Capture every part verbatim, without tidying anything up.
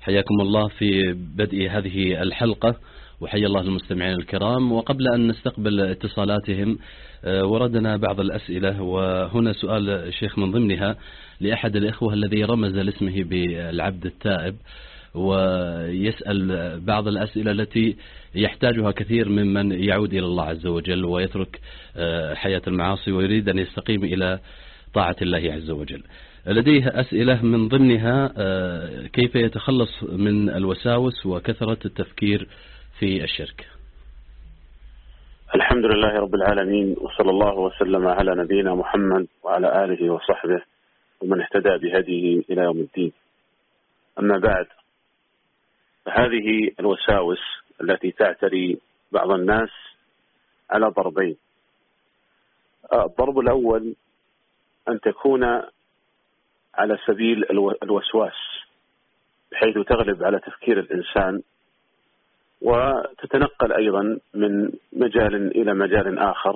حياكم الله في بدء هذه الحلقة، وحيا الله المستمعين الكرام. وقبل أن نستقبل اتصالاتهم وردنا بعض الأسئلة، وهنا سؤال شيخ من ضمنها لأحد الإخوة الذي رمز لاسمه بالعبد التائب، ويسأل بعض الأسئلة التي يحتاجها كثير ممن يعود إلى الله عز وجل ويترك حياة المعاصي ويريد أن يستقيم إلى طاعة الله عز وجل. لديه أسئلة من ضمنها كيف يتخلص من الوساوس وكثرة التفكير في الشرك. الحمد لله رب العالمين، وصلى الله وسلم على نبينا محمد وعلى آله وصحبه ومن اهتدى بهديه إلى يوم الدين. أما بعد، فهذه الوساوس التي تعتري بعض الناس على ضربين. الضرب الأول أن تكون على سبيل الوسواس، بحيث تغلب على تفكير الإنسان وتتنقل أيضا من مجال إلى مجال آخر،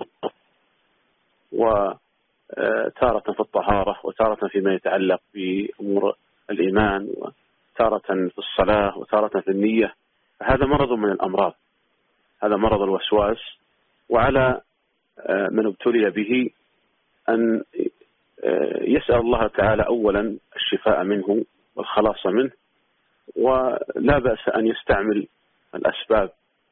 وتارة في الطهارة وتارة فيما يتعلق بأمور الإيمان وتارة في الصلاة وتارة في النية. هذا مرض من الأمراض، هذا مرض الوسواس، وعلى من ابتلي به أن يسأل الله تعالى أولا الشفاء منه والخلاص منه، ولا بأس أن يستعمل الأسباب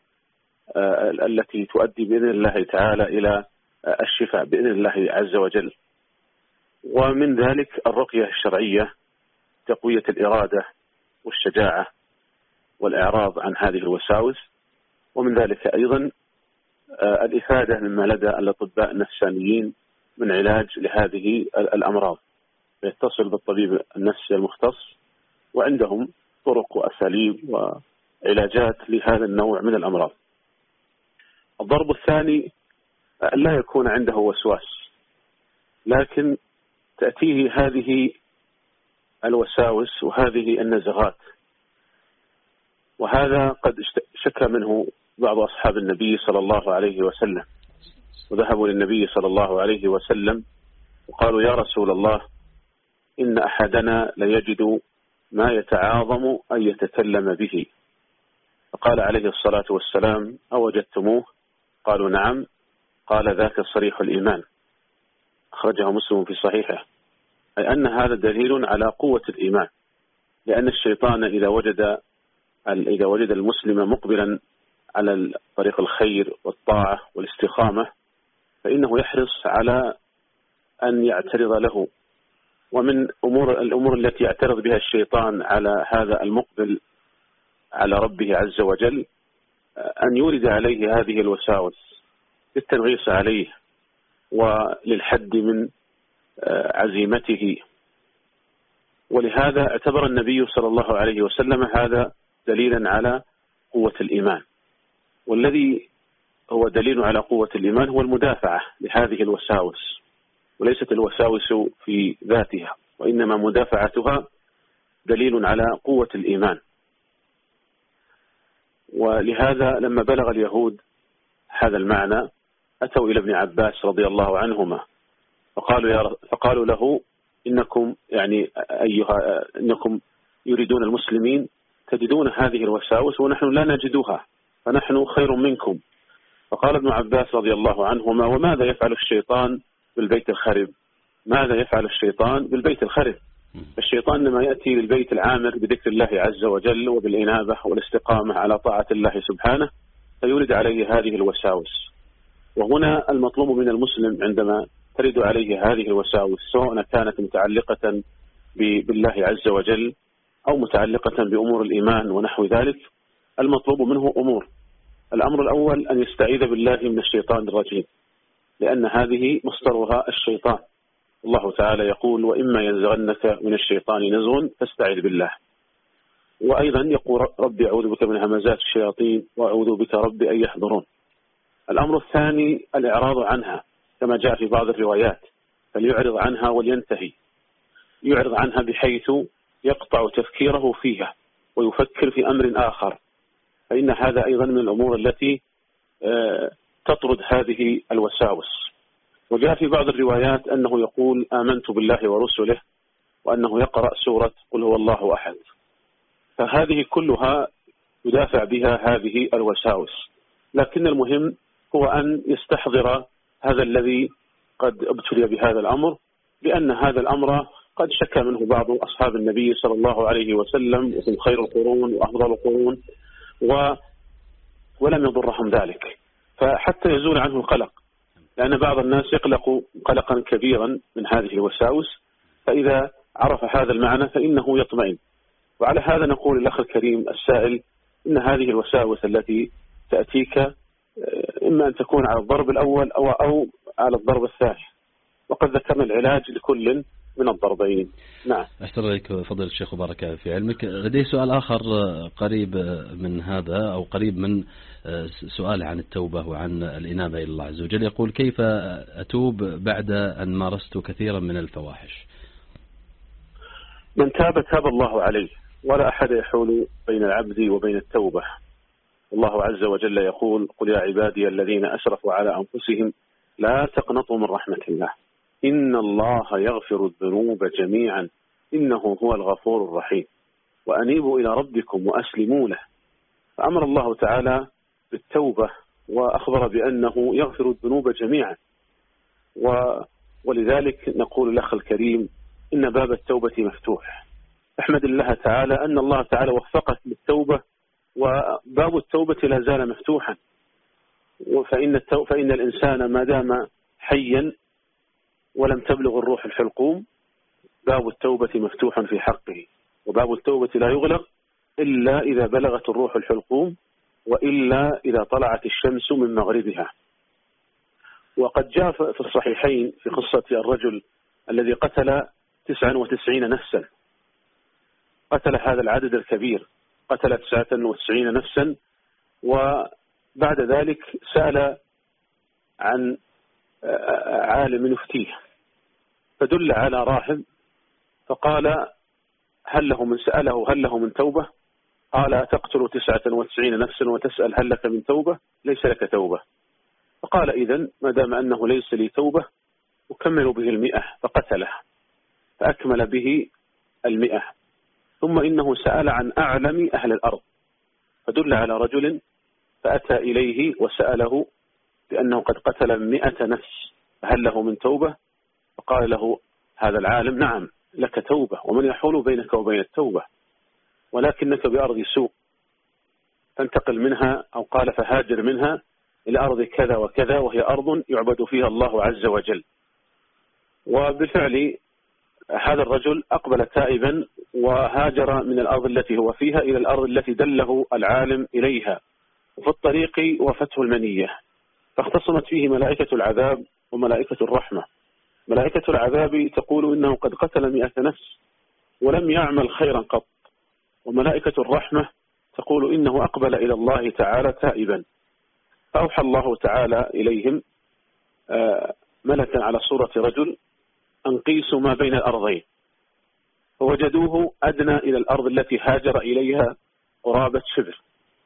التي تؤدي بإذن الله تعالى إلى الشفاء بإذن الله عز وجل. ومن ذلك الرقية الشرعية، تقوية الإرادة والشجاعة والإعراض عن هذه الوساوس. ومن ذلك أيضا الإفادة مما لدى الأطباء النفسانيين من علاج لهذه الأمراض، يتصل بالطبيب النفسي المختص، وعندهم طرق وأساليب وعلاجات لهذا النوع من الأمراض. الضرب الثاني أن لا يكون عنده وسواس، لكن تأتيه هذه الوساوس وهذه النزغات، وهذا قد شكى منه بعض أصحاب النبي صلى الله عليه وسلم، وذهبوا للنبي صلى الله عليه وسلم وقالوا: يا رسول الله، إن أحدنا ليجد ما يتعاظم أن يتكلم به. فقال عليه الصلاة والسلام: أوجدتموه؟ قالوا: نعم. قال: ذاك صريح الإيمان. أخرجه مسلم في صحيحه. أي أن هذا دليل على قوة الإيمان، لأن الشيطان إذا وجد إذا وجد المسلم مقبلا على طريق الخير والطاعة والاستقامة، فإنه يحرص على أن يعترض له. ومن أمور الأمور التي يعترض بها الشيطان على هذا المقبل على ربه عز وجل أن يورد عليه هذه الوساوس للتنغيص عليه وللحد من عزيمته. ولهذا اعتبر النبي صلى الله عليه وسلم هذا دليلا على قوة الإيمان. والذي هو دليل على قوة الإيمان هو المدافعة لهذه الوساوس، وليست الوساوس في ذاتها، وإنما مدافعتها دليل على قوة الإيمان. ولهذا لما بلغ اليهود هذا المعنى أتوا إلى ابن عباس رضي الله عنهما فقالوا يا فقالوا له: إنكم يعني أيها إنكم يريدون المسلمين تجدون هذه الوساوس ونحن لا نجدها، فنحن خير منكم. فقال ابن عباس رضي الله عنهما: وماذا يفعل الشيطان بالبيت الخرب؟ ماذا يفعل الشيطان بالبيت الخرب؟ الشيطان لما يأتي للبيت العامر بذكر الله عز وجل وبالإنابة والاستقامة على طاعة الله سبحانه فيولد عليه هذه الوساوس. وهنا المطلوب من المسلم عندما ترد عليه هذه الوساوس، سواء كانت متعلقة بالله عز وجل أو متعلقة بأمور الإيمان ونحو ذلك، المطلوب منه أمور. الأمر الأول أن يستعيذ بالله من الشيطان الرجيم، لأن هذه مصدرها الشيطان. الله تعالى يقول: وإما ينزغنك من الشيطان نزغ فاستعذ بالله. وأيضا يقول: ربي أعوذ بك من همزات الشياطين وأعوذ بك ربي أن يحضرون. الأمر الثاني الإعراض عنها، كما جاء في بعض الروايات، فليعرض عنها ولينتهي. يعرض عنها بحيث يقطع تفكيره فيها ويفكر في أمر آخر، فإن هذا أيضا من الأمور التي تطرد هذه الوساوس. وجاء في بعض الروايات أنه يقول: آمنت بالله ورسله، وأنه يقرأ سورة قل هو الله أحد. فهذه كلها يدافع بها هذه الوساوس، لكن المهم هو أن يستحضر هذا الذي قد ابتلي بهذا الأمر، لأن هذا الأمر قد شكى منه بعض أصحاب النبي صلى الله عليه وسلم وهم خير القرون وأفضل القرون و ولم يضرهم ذلك، فحتى يزول عنه القلق، لأن بعض الناس يقلق قلقا كبيرا من هذه الوساوس، فإذا عرف هذا المعنى فإنه يطمئن. وعلى هذا نقول للأخ الكريم السائل إن هذه الوساوس التي تأتيك إما أن تكون على الضرب الأول أو, أو على الضرب الثاني، وقد ذكرنا العلاج لكل من الضربين. نعم. أحسن عليك فضيلة الشيخ وبارك في علمك. لدي سؤال آخر قريب من هذا أو قريب من سؤال عن التوبة وعن الإنابة إلى الله عز وجل. يقول: كيف أتوب بعد أن مارست كثيرا من الفواحش؟ من تاب تاب الله عليه، ولا أحد يحول بين العبد وبين التوبة. الله عز وجل يقول: قل يا عبادي الذين أسرفوا على أنفسهم لا تقنطوا من رحمة الله إن الله يغفر الذنوب جميعا إنه هو الغفور الرحيم وأنيبوا إلى ربكم وأسلموا له. فأمر الله تعالى بالتوبة وأخبر بأنه يغفر الذنوب جميعا، و ولذلك نقول الأخ الكريم إن باب التوبة مفتوح. أحمد الله تعالى أن الله تعالى وفقك للتوبة، وباب التوبة لا زال مفتوحا. فإن, التو... فإن الإنسان ما دام حيا ولم تبلغ الروح الحلقوم باب التوبة مفتوح في حقه، وباب التوبة لا يغلق إلا إذا بلغت الروح الحلقوم وإلا إذا طلعت الشمس من مغربها. وقد جاء في الصحيحين في قصة الرجل الذي قتل تسعة وتسعين نفسا، قتل هذا العدد الكبير، قتل تسعة وتسعين نفسا، وبعد ذلك سأل عن عالم يفتيه فدل على راهب، فقال هل له من سأله هل له من توبة؟ قال: تقتل تسعة وتسعين نفسا وتسأل هل لك من توبة؟ ليس لك توبة. فقال: إذن ما دام أنه ليس لي توبة أكمل به المئة، فقتله فأكمل به المئة. ثم إنه سأل عن أعلم أهل الأرض فدل على رجل فأتى إليه وسأله بأنه قد قتل مئة نفس فهل له من توبة؟ فقال له هذا العالم: نعم لك توبة، ومن يحول بينك وبين التوبة، ولكنك بأرض سوء فانتقل منها، أو قال فهاجر منها إلى أرض كذا وكذا، وهي أرض يعبد فيها الله عز وجل. وبالفعل هذا الرجل أقبل تائبا وهاجر من الأرض التي هو فيها إلى الأرض التي دله العالم إليها، وفي الطريق وفته المنية، فاختصمت فيه ملائكة العذاب وملائكة الرحمة. ملائكة العذاب تقول إنه قد قتل مئة نفس ولم يعمل خيرا قط، وملائكة الرحمة تقول إنه أقبل إلى الله تعالى تائبا. فأوحى الله تعالى إليهم ملكا على صورة رجل أن قيسوا ما بين الأرضين، فوجدوه أدنى إلى الأرض التي هاجر إليها قرابة شبر،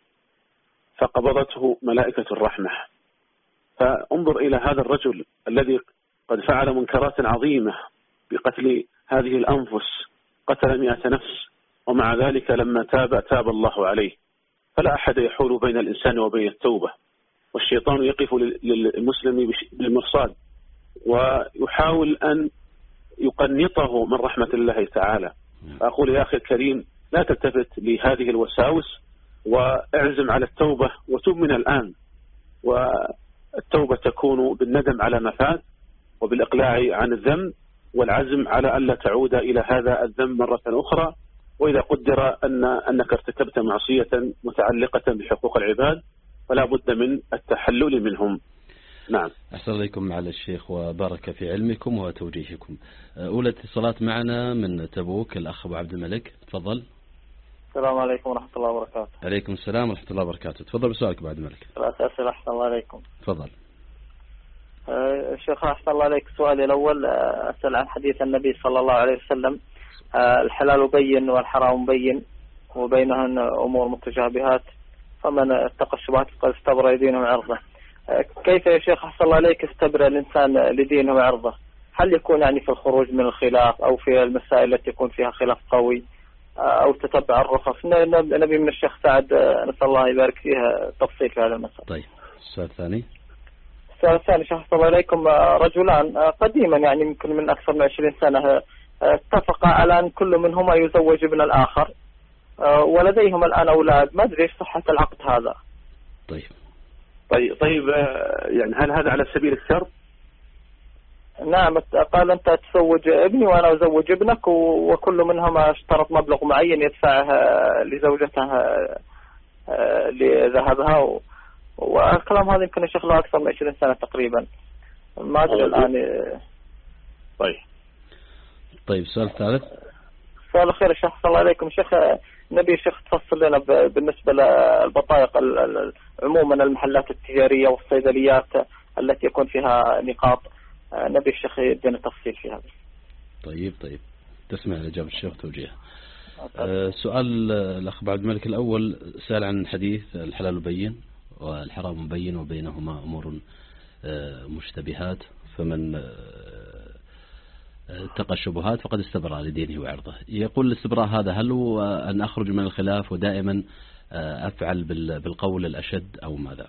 فقبضته ملائكة الرحمة. فانظر إلى هذا الرجل الذي قد فعل منكرات عظيمة بقتل هذه الأنفس، قتل مئة نفس، ومع ذلك لما تاب تاب الله عليه. فلا أحد يحول بين الإنسان وبين التوبة، والشيطان يقف للمسلم بالمرصاد ويحاول أن يقنطه من رحمة الله تعالى. فأقول يا أخي الكريم لا تلتفت لهذه الوساوس، واعزم على التوبة وتوب من الآن. والتوبة تكون بالندم على ما فات وبالإقلاع عن الذنب والعزم على ألا تعود إلى هذا الذنب مرة أخرى. وإذا قدر أن أنك ارتكبت معصية متعلقة بحقوق العباد فلا بد من التحلل منهم. نعم. أحسن عليكم معالي الشيخ وبارك في علمكم وتوجيهكم. أولى اتصالات معنا من تبوك الأخ أبو عبد الملك، تفضل. السلام عليكم ورحمة الله وبركاته. عليكم السلام ورحمة الله وبركاته. تفضل بسؤالك أبو عبد الملك. ثلاث أسئلة أحسن الله عليكم. تفضل. أه شيخ أحسن الله عليك، سؤالي الأول أسأل عن حديث النبي صلى الله عليه وسلم أه الحلال بين والحرام بين وبينهن أمور متشابهات، فمن اتقى الشبهات فقد استبرأ لدينه وعرضه. أه كيف يا شيخ أحسن الله عليك استبرأ الإنسان لدينه وعرضه؟ هل يكون يعني في الخروج من الخلاف أو في المسائل التي يكون فيها خلاف قوي، أو تتبع الرخص. نبي من الشيخ سعد نسأل الله يبارك فيها تفصيل في هذا المسألة. طيب السؤال الثاني. السؤال الثاني شيخ الله عليكم، رجلان قديما يعني يمكن من أكثر من عشرين سنة اتفقا على أن كل منهما يزوج ابن الآخر ولديهما الآن أولاد، ما أدري إيش صحة العقد هذا. طيب طيب طيب يعني هل هذا على سبيل الشرط؟ نعم، قال أنت تزوج ابني وأنا أزوج ابنك، وكل منهما اشترط مبلغ معين يدفعه لزوجته لذهبها، والكلام هذا يمكن الشيخ له أكثر من عشرين سنة تقريبا، ما أدري الآن. طيب طيب السؤال الثالث. السؤال الأخير الشيخ صلى الله عليكم شيخ، نبي الشيخ تفصل لنا بالنسبة للبطايق عموما المحلات التجارية والصيدليات التي يكون فيها نقاط، نبي الشيخ يدينا تفصيل فيها. طيب طيب تسمع الإجابة الشيخ توجيه. أه سؤال الأخ عبد الملك الأول سأل عن حديث الحلال بين والحرام بين وبينهما أمور مشتبهات، فمن اتقى الشبهات فقد استبرأ لدينه وعرضه. يقول الاستبراء هذا هل هو أن أخرج من الخلاف ودائما أفعل بالقول الأشد أو ماذا؟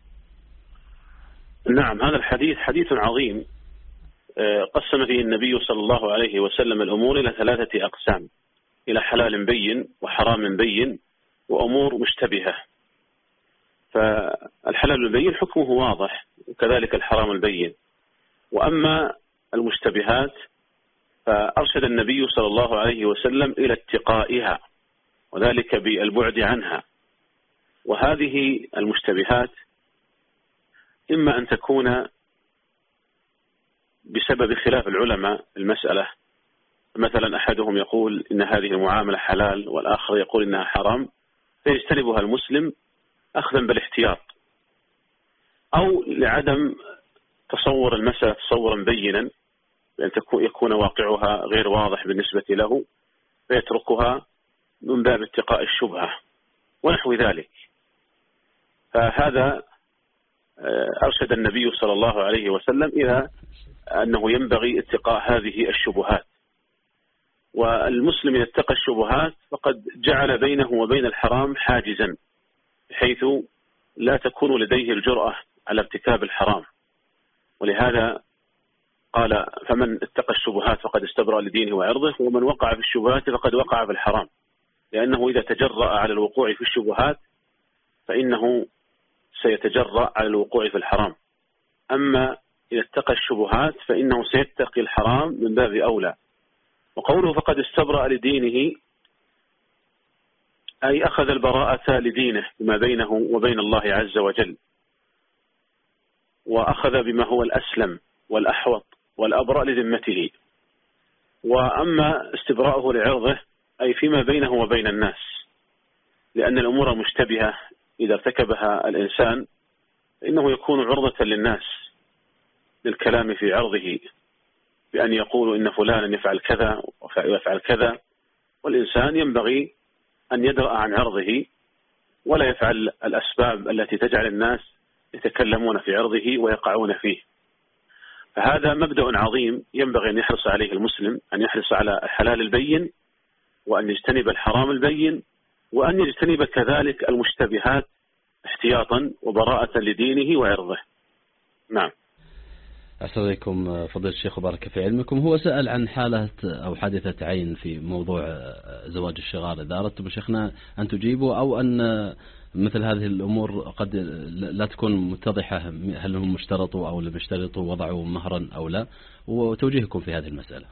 نعم، هذا الحديث حديث عظيم قسم فيه النبي صلى الله عليه وسلم الأمور إلى ثلاثة أقسام، إلى حلال بين وحرام بين وأمور مشتبهة. فالحلال البين حكمه واضح، وكذلك الحرام البين. وأما المشتبهات فأرشد النبي صلى الله عليه وسلم إلى اتقائها، وذلك بالبعد عنها. وهذه المشتبهات إما أن تكون بسبب خلاف العلماء المسألة، مثلا أحدهم يقول إن هذه المعاملة حلال والآخر يقول إنها حرام، فيجتنبها المسلم أخذا بالاحتياط، أو لعدم تصور المسألة تصورا بينا، لأن يكون واقعها غير واضح بالنسبة له فيتركها من باب اتقاء الشبهة ونحو ذلك. فهذا أرشد النبي صلى الله عليه وسلم إلى أنه ينبغي اتقاء هذه الشبهات. والمسلم إذا اتقى الشبهات فقد جعل بينه وبين الحرام حاجزا، بحيث لا تكون لديه الجرأة على ارتكاب الحرام. ولهذا قال فمن اتقى الشبهات فقد استبرأ لدينه وعرضه، ومن وقع في الشبهات فقد وقع في الحرام، لأنه إذا تجرأ على الوقوع في الشبهات فإنه سيتجرأ على الوقوع في الحرام. أما إذا اتقى الشبهات فإنه سيتقي الحرام من باب أولى. وقوله فقد استبرأ لدينه أي أخذ البراءة لدينه بما بينه وبين الله عز وجل، وأخذ بما هو الأسلم والأحوط والأبرأ لذمته. وأما استبراءه لعرضه أي فيما بينه وبين الناس، لأن الأمور المشتبهة إذا ارتكبها الإنسان فإنه يكون عرضة للناس للكلام في عرضه، بأن يقولوا إن فلانا يفعل كذا ويفعل كذا. والإنسان ينبغي أن يدرأ عن عرضه ولا يفعل الأسباب التي تجعل الناس يتكلمون في عرضه ويقعون فيه. فهذا مبدأ عظيم ينبغي أن يحرص عليه المسلم، أن يحرص على الحلال البين، وأن يجتنب الحرام البين، وأن يجتنب كذلك المشتبهات احتياطا وبراءة لدينه وعرضه. نعم. أحسن إليكم فضيلة الشيخ وبارك في علمكم. هو سأل عن حالة أو حادثة عين في موضوع زواج الشغار، إذا أردتم شيخنا أن تجيبوا، أو أن مثل هذه الأمور قد لا تكون متضحة، هل هم اشترطوا أو لم يشترطوا، وضعوا مهرا أو لا، وتوجيهكم في هذه المسألة.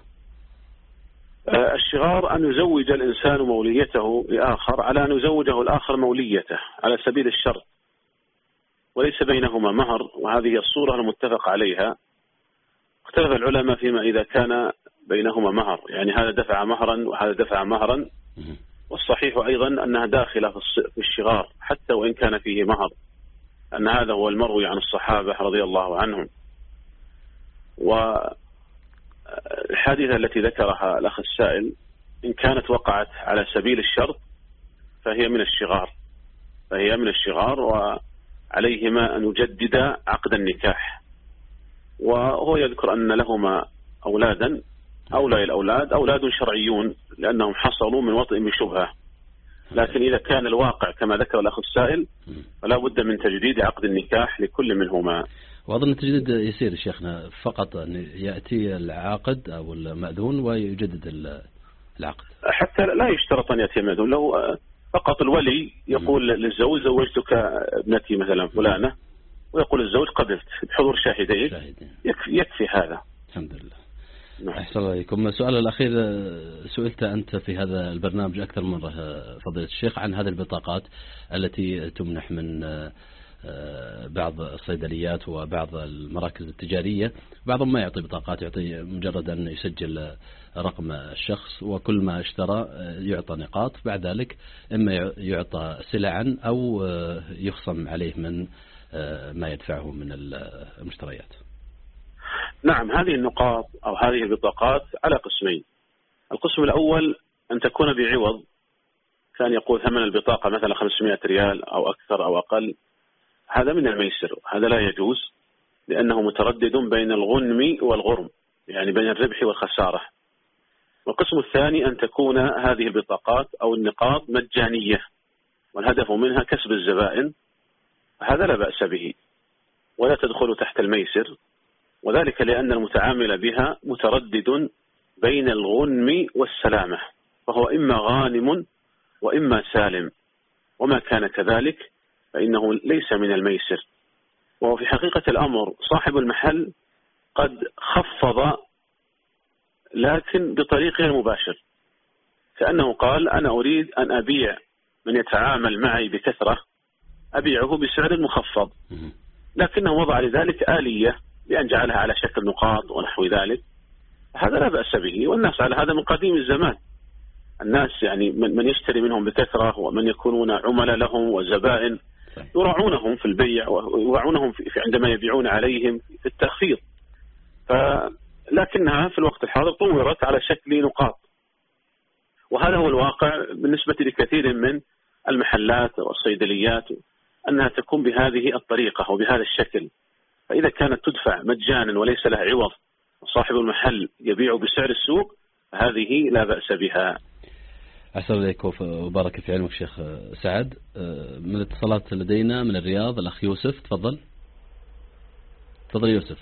الشغار أن يزوج الإنسان موليته لآخر على أن يزوجه الآخر موليته على سبيل الشرط، وليس بينهما مهر، وهذه الصورة المتفق عليها. اختلف العلماء فيما إذا كان بينهما مهر، يعني هذا دفع مهرا وهذا دفع مهرا، والصحيح أيضا أنها داخلة في الشغار حتى وإن كان فيه مهر، أن هذا هو المروي عن الصحابة رضي الله عنهم. والحادثة التي ذكرها الأخ السائل إن كانت وقعت على سبيل الشرط فهي من الشغار، فهي من الشغار وعليهما أن يجددا عقد النكاح. وهو يذكر أن لهما أولادا هؤلاء الأولاد أولاد شرعيون لأنهم حصلوا من وطئ بشبهة، لكن إذا كان الواقع كما ذكر الأخ السائل فلا بد من تجديد عقد النكاح لكل منهما. وأظن التجديد يصير شيخنا فقط أن يأتي العاقد أو المأذون ويجدد العقد، حتى لا يشترط أن يأتي المأذون. لو فقط الولي يقول للزوج زوجتك ابنتي مثلا فلانة، ويقول الزوج قبلت بحضور شاهدين، يكفي, يكفي هذا. الحمد لله. أحسن عليكم. السؤال الأخير، سئلت أنت في هذا البرنامج أكثر من مرة فضيلة الشيخ عن هذه البطاقات التي تمنح من بعض الصيدليات وبعض المراكز التجارية. بعضهم ما يعطي بطاقات، يعطي مجرد أن يسجل رقم الشخص وكل ما اشترى يعطى نقاط، بعد ذلك إما يعطى سلعا أو يخصم عليه من ما يدفعه من المشتريات. نعم، هذه النقاط أو هذه البطاقات على قسمين. القسم الأول أن تكون بعوض، كان يقول ثمن البطاقة مثلا خمسمائة ريال أو أكثر أو أقل، هذا من الميسر، هذا لا يجوز لأنه متردد بين الغنم والغرم، يعني بين الربح والخسارة. والقسم الثاني أن تكون هذه البطاقات أو النقاط مجانية والهدف منها كسب الزبائن، هذا لا بأس به ولا تدخل تحت الميسر، وذلك لأن المتعامل بها متردد بين الغنم والسلامة، فهو إما غانم وإما سالم، وما كان كذلك فإنه ليس من الميسر. وهو في حقيقة الأمر صاحب المحل قد خفض لكن بطريق غير مباشر، كأنه قال أنا أريد أن أبيع من يتعامل معي بكثرة أبيعه بسعر مخفض، لكنه وضع لذلك آلية بأن جعلها على شكل نقاط ونحو ذلك، هذا لا بأس به، والناس على هذا من قديم الزمان. الناس يعني من يشتري منهم بكثرة ومن يكونون عملاء لهم وزبائن يراعونهم في البيع ويراعونهم في عندما يبيعون عليهم في التخفيض، لكنها في الوقت الحاضر طورت على شكل نقاط، وهذا هو الواقع بالنسبة لكثير من المحلات والصيدليات أنها تكون بهذه الطريقة وبهذا الشكل. فإذا كانت تدفع مجانا وليس لها عوض وصاحب المحل يبيع بسعر السوق، هذه لا بأس بها. أحسن عليك وبارك في علمك شيخ سعد. من الاتصالات لدينا من الرياض الأخ يوسف، تفضل. تفضل يوسف،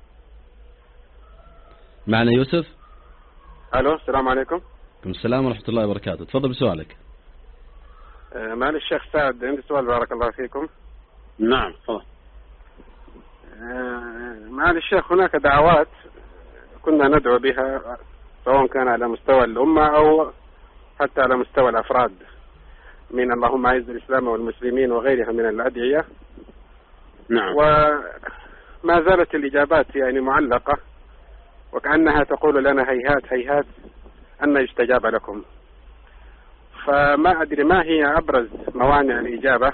معنا يوسف. ألو، السلام عليكم. عليكم السلام ورحمة الله وبركاته، تفضل بسؤالك. أه معنا الشيخ سعد، عندي سؤال بارك الله فيكم. نعم تفضل. أه معنا الشيخ، هناك دعوات كنا ندعو بها سواء كان على مستوى الأمة أو حتى على مستوى الأفراد، من اللهم أعز الإسلام والمسلمين وغيرها من الأدعية. نعم. وما زالت الإجابات يعني معلقة، وكأنها تقول لنا هيهات هيهات أن يستجاب لكم. فما أدري ما هي أبرز موانع الإجابة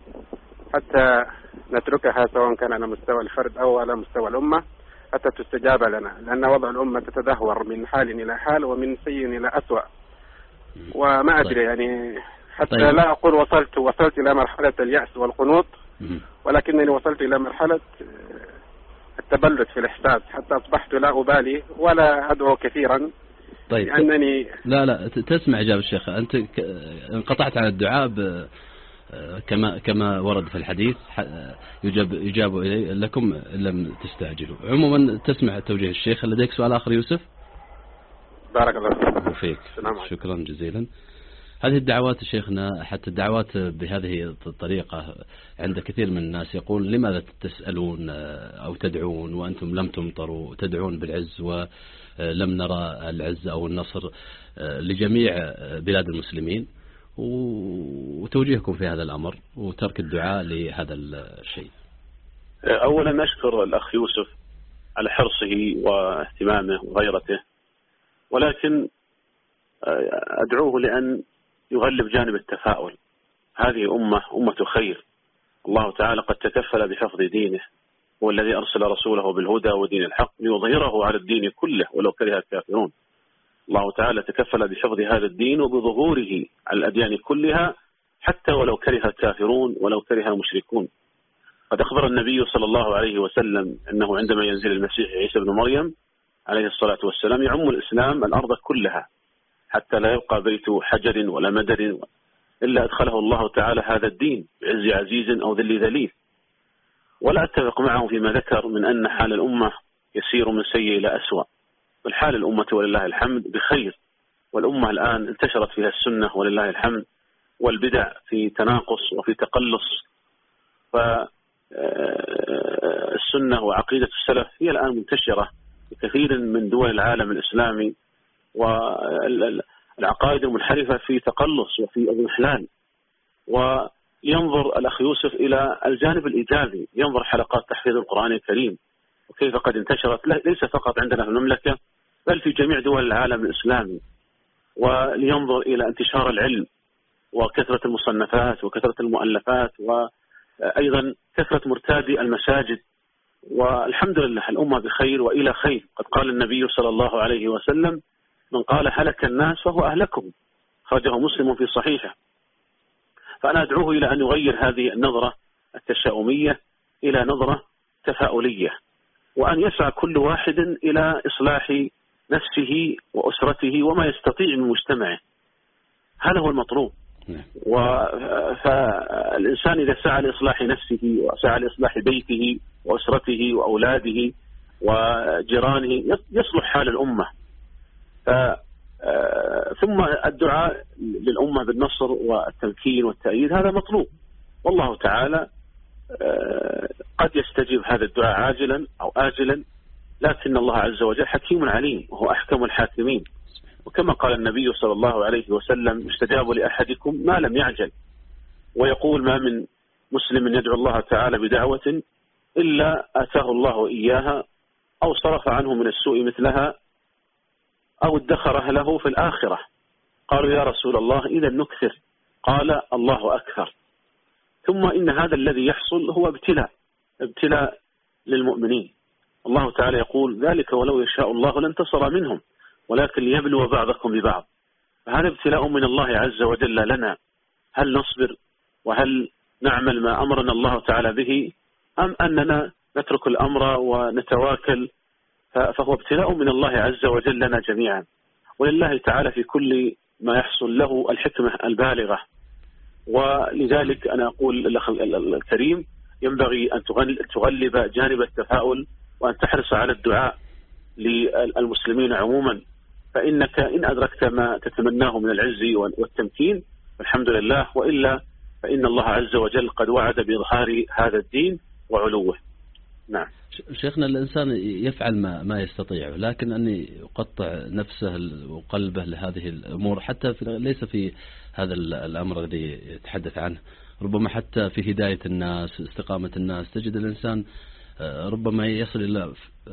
حتى نتركها سواء كان على مستوى الفرد أو على مستوى الأمة حتى تستجاب لنا، لأن وضع الأمة تتدهور من حال إلى حال ومن سيء إلى أسوأ. وما أدري يعني حتى طيب. لا أقول وصلت وصلت إلى مرحلة اليأس والقنوط، ولكنني وصلت إلى مرحلة التبلد في الإحساس، حتى أصبحت لا أبالي ولا أدعو كثيرا. طيب لأنني لا لا تسمع إجابة الشيخ، أنت انقطعت عن الدعاء كما كما ورد في الحديث، يجاب يجاب إليه لكم لم تستعجلوا. عموما تسمع توجيه الشيخ. لديك سؤال آخر يوسف؟ بارك الله فيك. شكرا جزيلا. هذه الدعوات شيخنا، حتى الدعوات بهذه الطريقة عند كثير من الناس يقول لماذا تسألون أو تدعون وأنتم لم تمطروا، تدعون بالعز ولم نرى العز أو النصر لجميع بلاد المسلمين، وتوجيهكم في هذا الأمر وترك الدعاء لهذا الشيء. أولا نشكر الأخ يوسف على حرصه واهتمامه وغيرته، ولكن أدعوه لأن يغلب جانب التفاؤل. هذه أمة أمة خير، الله تعالى قد تكفل بحفظ دينه، هو الذي أرسل رسوله بالهدى ودين الحق ليظهره على الدين كله ولو كره الكافرون. الله تعالى تكفل بحفظ هذا الدين وبظهوره على الأديان كلها حتى ولو كره الكافرون ولو كره المشركون. قد أخبر النبي صلى الله عليه وسلم أنه عندما ينزل المسيح عيسى بن مريم عليه الصلاة والسلام يعم الإسلام الأرض كلها، حتى لا يبقى بيت حجر ولا مدر إلا أدخله الله تعالى هذا الدين بعز عزيز أو ذل ذليل. ولا أتفق معه فيما ذكر من أن حال الأمة يسير من سيء إلى أسوأ، بل حال الأمة ولله الحمد بخير، والأمة الآن انتشرت فيها السنة ولله الحمد، والبدع في تناقص وفي تقلص. فالسنة وعقيدة السلف هي الآن منتشرة في كثير من دول العالم الإسلامي، والعقائد المنحرفة في تقلص وفي اضمحلال. وينظر الأخ يوسف إلى الجانب الإيجابي، ينظر حلقات تحفيظ القرآن الكريم وكيف قد انتشرت ليس فقط عندنا في المملكة بل في جميع دول العالم الإسلامي، ولينظر إلى انتشار العلم وكثرة المصنفات وكثرة المؤلفات، وأيضا كثرة مرتادي المساجد. والحمد لله الأمة بخير وإلى خير. قد قال النبي صلى الله عليه وسلم: من قال هلك الناس فهو أهلكهم، خرجه مسلم في صحيحه. فأنا أدعوه إلى أن يغير هذه النظرة التشاؤمية إلى نظرة تفاؤلية، وأن يسعى كل واحد إلى إصلاح نفسه وأسرته وما يستطيع من مجتمعه. هذا هو المطلوب. فالإنسان إذا سعى لإصلاح نفسه وسعى لإصلاح بيته وأسرته وأولاده وجيرانه يصلح حال الأمة. ثم الدعاء للأمة بالنصر والتمكين والتأييد هذا مطلوب، والله تعالى قد يستجيب هذا الدعاء عاجلا أو آجلا، لكن الله عز وجل حكيم عليم وهو أحكم الحاكمين. وكما قال النبي صلى الله عليه وسلم: يستجاب لأحدكم ما لم يعجل. ويقول: ما من مسلم يدعو الله تعالى بدعوة إلا آتاه الله إياها أو صرف عنه من السوء مثلها أو ادخرها له في الآخرة. قالوا: يا رسول الله إذا نكثر. قال: الله أكثر. ثم إن هذا الذي يحصل هو ابتلاء ابتلاء للمؤمنين. الله تعالى يقول: ذلك ولو يشاء الله لانتصر منهم ولكن ليبلو بعضكم ببعض. فهذا ابتلاء من الله عز وجل لنا، هل نصبر وهل نعمل ما أمرنا الله تعالى به أم أننا نترك الأمر ونتواكل؟ فهو ابتلاء من الله عز وجل لنا جميعا، ولله تعالى في كل ما يحصل له الحكمة البالغة. ولذلك أنا أقول الأخ الكريم: ينبغي أن تغلب جانب التفاؤل وأن تحرص على الدعاء للمسلمين عموما، فإنك إن أدركت ما تتمناه من العز والتمكين فالحمد لله، وإلا فإن الله عز وجل قد وعد بإظهار هذا الدين وعلوه. نعم شيخنا، الإنسان يفعل ما ما يستطيع، لكن أن يقطع نفسه وقلبه لهذه الأمور حتى في ليس في هذا الأمر الذي يتحدث عنه، ربما حتى في هداية الناس استقامة الناس، تجد الإنسان ربما يصل إلى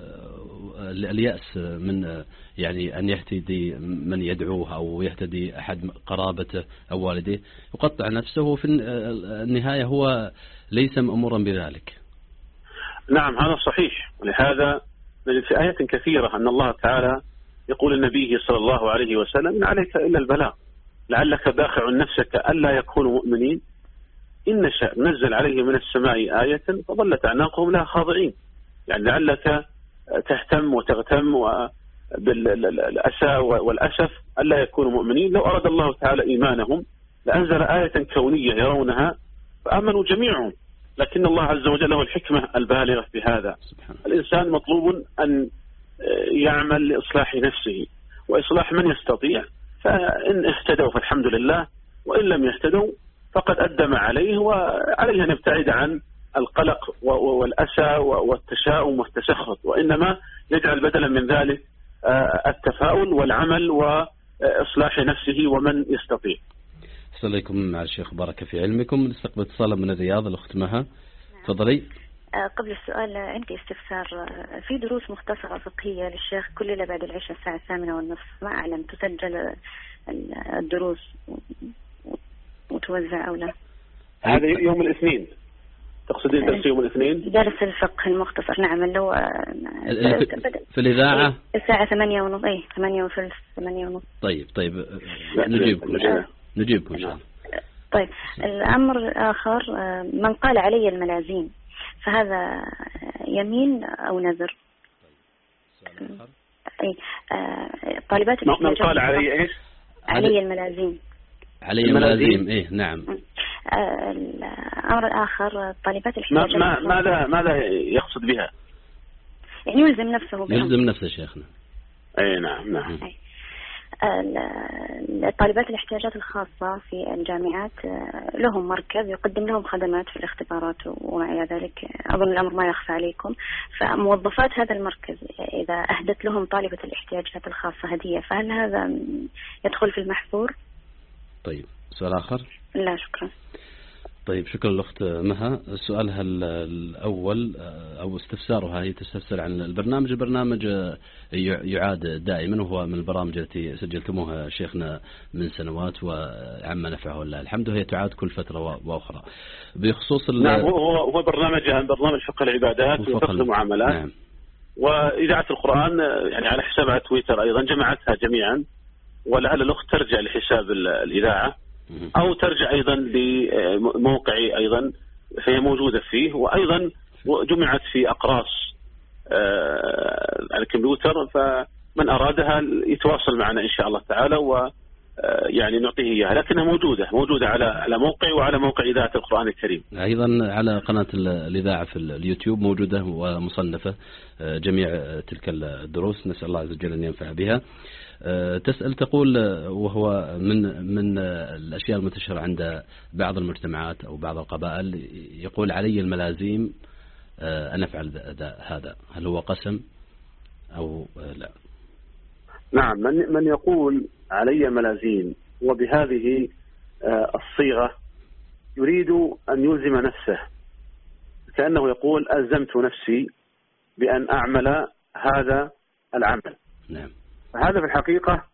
اليأس من يعني أن يهتدي من يدعوه أو يهتدي أحد قرابته أو والديه، يقطع نفسه في النهاية هو ليس مأمورا بذلك. نعم هذا صحيح، ولهذا نجد في آيات كثيرة أن الله تعالى يقول لنبيه صلى الله عليه وسلم: إن عليك إلا البلاغ لعلك باخع نفسك ألا يكونوا مؤمنين إن نشأ نزل عليه من السماء آية فظلت أعناقهم لها خاضعين. يعني لعلك تهتم وتغتم بالأسى والأسف ألا يكونوا مؤمنين. لو أراد الله تعالى إيمانهم لأنزل آية كونية يرونها فآمنوا جميعهم، لكن الله عز وجل له الحكمة البالغة في هذا. الإنسان مطلوب أن يعمل لإصلاح نفسه وإصلاح من يستطيع، فإن اهتدوا فالحمد لله، وإن لم يهتدوا فقد أدم عليه، وعليه أن يبتعد عن القلق والأسى والتشاؤم والتسخط، وإنما يجعل بدلا من ذلك التفاؤل والعمل وإصلاح نفسه ومن يستطيع. السلام عليكم مع الشيخ، بارك في علمكم. نستقبل اتصالا من الرياض، الأخت مها، تفضلي. قبل السؤال عندي استفسار. في دروس مختصرة فقهية للشيخ كل ليلة بعد العشاء الساعة الثامنة والنصف، ما أعلم تسجل الدروس وتوزع أو لا؟ هذا يوم الاثنين تقصدين؟ درس يوم الاثنين درس الفقه المختصر. نعم اللي هو في الإذاعة الساعة ثمانية ونص. أي ثمانية وثلث ثمانية ونص. طيب طيب نجيبكم نجيبكم إن شاء الله. طيب الأمر الآخر، من قال علي الملازيم فهذا يمين أو نذر؟ أي آه طالبات من قال علي إيش؟ علي الملازيم. علي الملازيم إيه نعم. آه الأمر الآخر طالبات الاحتياجات ما ماذا ماذا يقصد بها؟ يعني يلزم نفسه بهم. يلزم نفسه شيخنا. أي نعم نعم. أي. طالبات الاحتياجات الخاصة في الجامعات لهم مركز يقدم لهم خدمات في الاختبارات وما إلى ذلك، أظن الأمر ما يخفى عليكم. فموظفات هذا المركز إذا أهدت لهم طالبة الاحتياجات الخاصة هدية، فهل هذا يدخل في المحظور؟ طيب سؤال آخر؟ لا شكرا. طيب شكرا الأخت مها. سؤالها الأول أو استفسارها هي تستفسر عن البرنامج. البرنامج يعاد دائما وهو من البرامج التي سجلتموها شيخنا من سنوات وعم نفعه الله الحمد، وهي تعاد كل فترة وأخرى بخصوص نعم. هو هو برنامج برنامج فقه العبادات وفقه المعاملات. نعم. وإذاعة القرآن يعني على حسابها تويتر أيضا جمعتها جميعا، ولعل الأخت ترجع لحساب الإذاعة أو ترجع أيضا لموقعي أيضا فهي موجودة فيه، وأيضا جمعت في أقراص على الكمبيوتر، فمن أرادها يتواصل معنا إن شاء الله تعالى ويعني نعطيه إياها، لكنها موجودة موجودة على على موقعي وعلى موقع إذاعة القرآن الكريم. أيضا على قناة الإذاعة في اليوتيوب موجودة ومصنفة جميع تلك الدروس، نسأل الله عز وجل أن ينفع بها. تسأل تقول وهو من من الأشياء المنتشرة عند بعض المجتمعات أو بعض القبائل، يقول علي الملازيم أن أفعل هذا، هل هو قسم أو لا؟ نعم. من من يقول علي ملازيم وبهذه الصيغة يريد أن يلزم نفسه، كأنه يقول ألزمت نفسي بأن أعمل هذا العمل. نعم. هذا في الحقيقة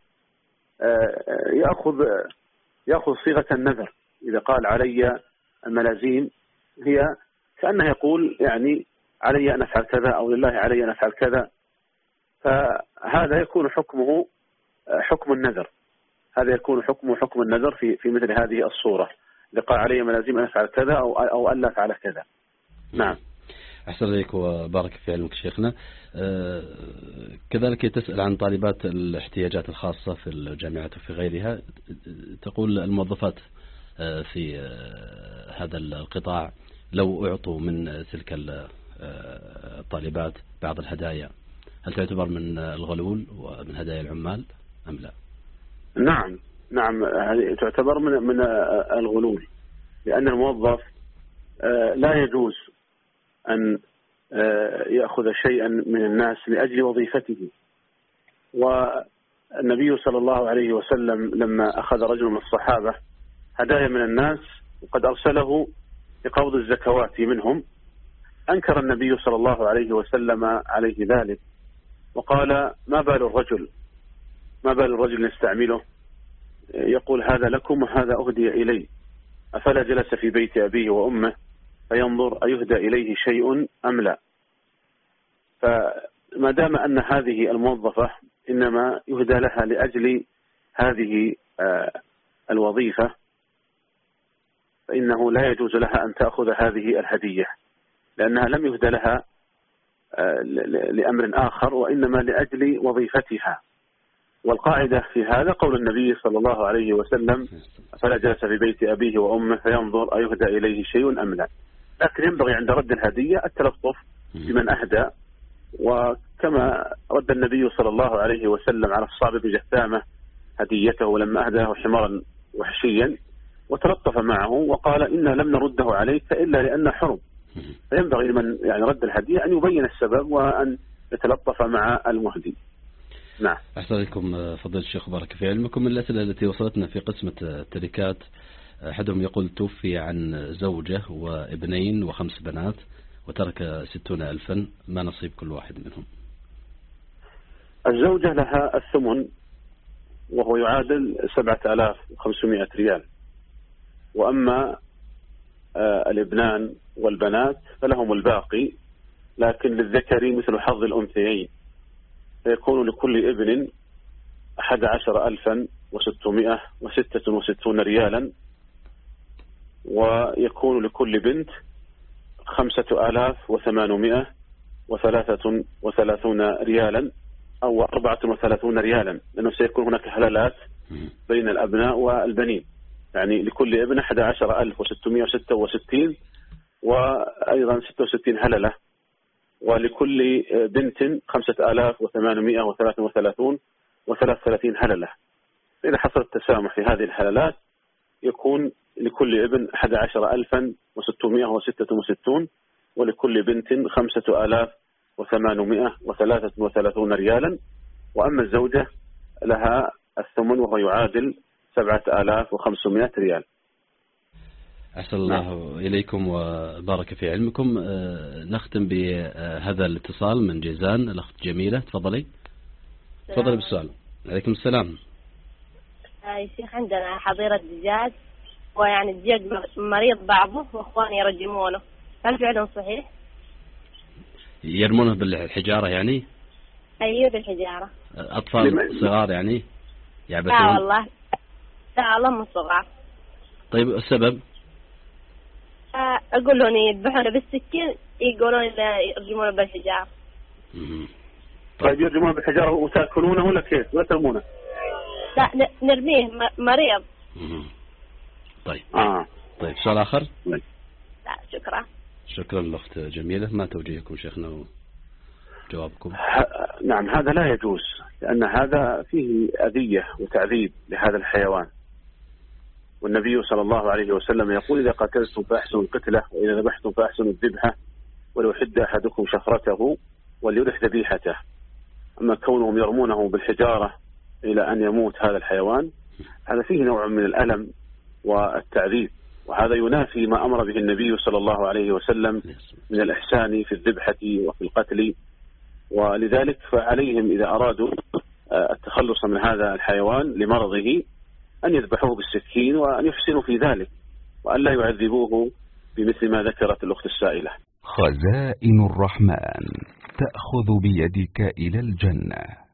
يأخذ يأخذ صيغة النذر. إذا قال علي الملازيم هي كأنه يقول يعني علي أن أفعل كذا أو لله علي أن أفعل كذا، فهذا يكون حكمه حكم النذر. هذا يكون حكمه حكم النذر في في مثل هذه الصورة، إذا قال علي ملازيم أن أفعل كذا أو أو ألا أفعل كذا. نعم. أحسن عليك وبارك في علمك شيخنا. أه كذلك تسأل عن طالبات الاحتياجات الخاصة في الجامعات وفي غيرها. تقول الموظفات في هذا القطاع لو أعطوا من تلك الطالبات بعض الهدايا، هل تعتبر من الغلول ومن هدايا العمال أم لا؟ نعم نعم تعتبر من من الغلول، لأن الموظف لا يجوز أن يأخذ شيئا من الناس لأجل وظيفته. والنبي صلى الله عليه وسلم لما أخذ رجل من الصحابة هدايا من الناس وقد أرسله لقبض الزكوات منهم، أنكر النبي صلى الله عليه وسلم عليه ذلك وقال ما بال الرجل ما بال الرجل نستعمله يقول هذا لكم وهذا أهدي إلي، أفلا جلس في بيت أبيه وأمه فينظر أيهدى إليه شيء أم لا. فما دام أن هذه الموظفة إنما يهدى لها لأجل هذه الوظيفة، فإنه لا يجوز لها أن تأخذ هذه الهدية، لأنها لم يهدى لها لأمر آخر وإنما لأجل وظيفتها. والقاعدة في هذا قول النبي صلى الله عليه وسلم فلا جلس في بيت أبيه وأمه فينظر أيهدى إليه شيء أم لا. لكن ينبغي عند رد الهدية التلطف بمن أهدى، وكما رد النبي صلى الله عليه وسلم على الصعب بن جثامة هديته لما أهداه حمارا وحشيا وتلطف معه وقال إنا لم نرده عليك إلا لأن حرم. فينبغي لمن يعني رد الهدية أن يبين السبب وأن يتلطف مع المهدي. نعم. أحسن لكم فضيلة الشيخ بارك في علمكم. من الأسئلة التي وصلتنا في قسمة التركات أحدهم يقول توفي عن زوجة وابنين وخمس بنات وترك ستون ألفا، ما نصيب كل واحد منهم؟ الزوجة لها الثمن وهو يعادل سبعة آلاف وخمسمائة ريال، وأما الابنان والبنات فلهم الباقي، لكن للذكر مثل حظ الأنثيين، فيكون لكل ابن أحد عشر ألفا وستمائة وستة وستون ريالا، ويكون لكل بنت خمسة آلاف وثمانمائة وثلاثة وثلاثون ريالا، أو أربعة وثلاثون ريالا، لأنه سيكون هناك هلالات بين الأبناء والبنين، يعني لكل ابن أحد عشر ألف وستمائة وستة وستين وأيضا ستة وستين هللة، ولكل بنت خمسة آلاف وثمانمائة وثلاثة وثلاثون وثلاث وثلاثين هللة. إذا حصل التسامح في هذه الهللات يكون لكل ابن أحد عشر ألفا وستمائة وستة وستون ولكل بنت خمسة آلاف وثمانمائة وثلاثة وثلاثون ريالا. وأما الزوجة لها الثمن وهو يعادل سبعة آلاف وخمسمائة ريال. أحسن الله إليكم وبارك في علمكم. نختم بهذا الاتصال من جيزان، الأخت جميلة، تفضلي تفضلي بالسؤال. عليكم السلام. يا شيخ عندنا حظيرة دجاج، ويعني الدجاج مريض بعضه وإخواني يرجمونه، هل فعلا صحيح؟ يرمونه بالحجارة يعني؟ أيوه بالحجارة. أطفال صغار يعني يعبثون؟ لا والله لا والله مو صغار. طيب السبب؟ أقول لهم يذبحونه بالسكين، يقولون يرجمونه بالحجارة. طيب يرجمونه بالحجارة وتأكلونه ولا كيف؟ ولا ترمونه؟ لا نرميه مريض. طيب آه. طيب سؤال آخر؟ لا شكرا. شكرا الأخت جميلة. ما توجيهكم شيخنا وجوابكم؟ نعم هذا لا يجوز، لأن هذا فيه أذية وتعذيب لهذا الحيوان، والنبي صلى الله عليه وسلم يقول: إذا قتلتم فأحسنوا القتلة، وإذا ذبحتم فأحسنوا الذبحة، وليحد أحدكم شفرته وليرح ذبيحته. أما كونهم يرمونه بالحجارة إلى أن يموت هذا الحيوان، هذا فيه نوع من الألم والتعذيب، وهذا ينافي ما أمر به النبي صلى الله عليه وسلم من الإحسان في الذبحة وفي القتل. ولذلك فعليهم إذا أرادوا التخلص من هذا الحيوان لمرضه أن يذبحوه بالسكين، وأن يحسنوا في ذلك، وأن لا يعذبوه بمثل ما ذكرت الأخت السائلة. خزائن الرحمن تأخذ بيدك إلى الجنة.